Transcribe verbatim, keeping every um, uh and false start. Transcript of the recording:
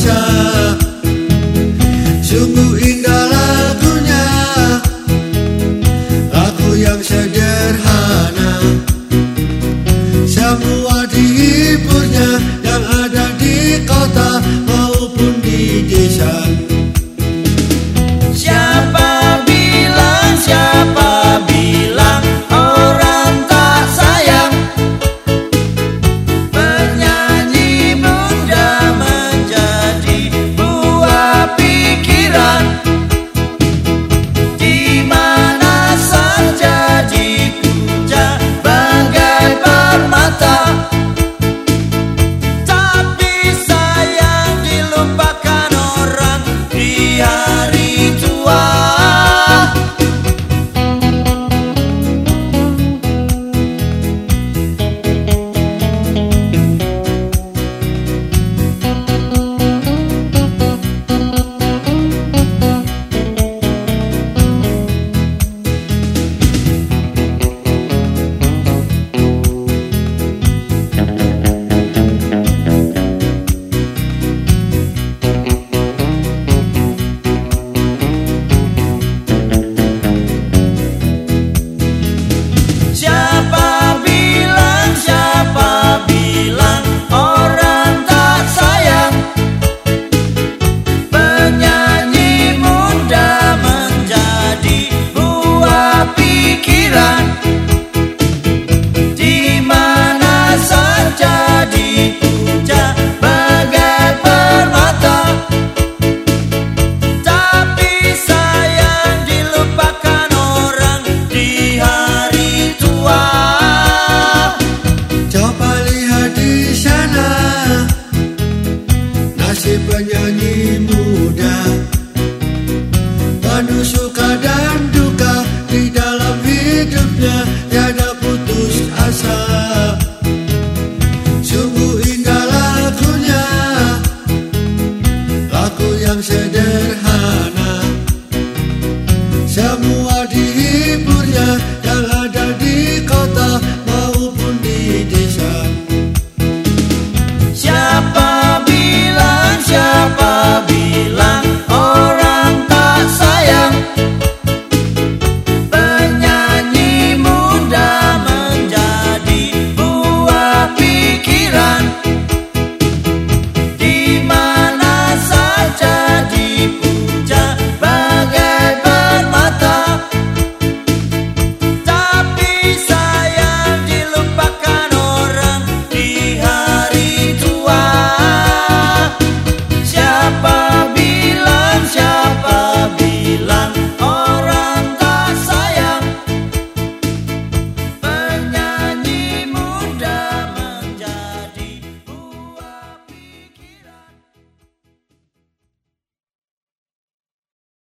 muda. Sungguh indah lagunya, lagu yang sederhana. Semua dihiburnya, yang ada di kota maupun di desa. Siapa bilang, siapa bilang orang tak sayang? Penyanyi muda menjadi buah pikiran, di mana saja dipuja bagai permata. Tapi sayang dilupakan orang di hari tua. Siapa bilang, siapa bilang orang tak sayang? Penyanyi muda menjadi buah pikiran, di mana saja dipuja bagai permata. Tapi sayang dilupakan orang di hari tua. Coba lihat di sana, nasib penyanyi muda.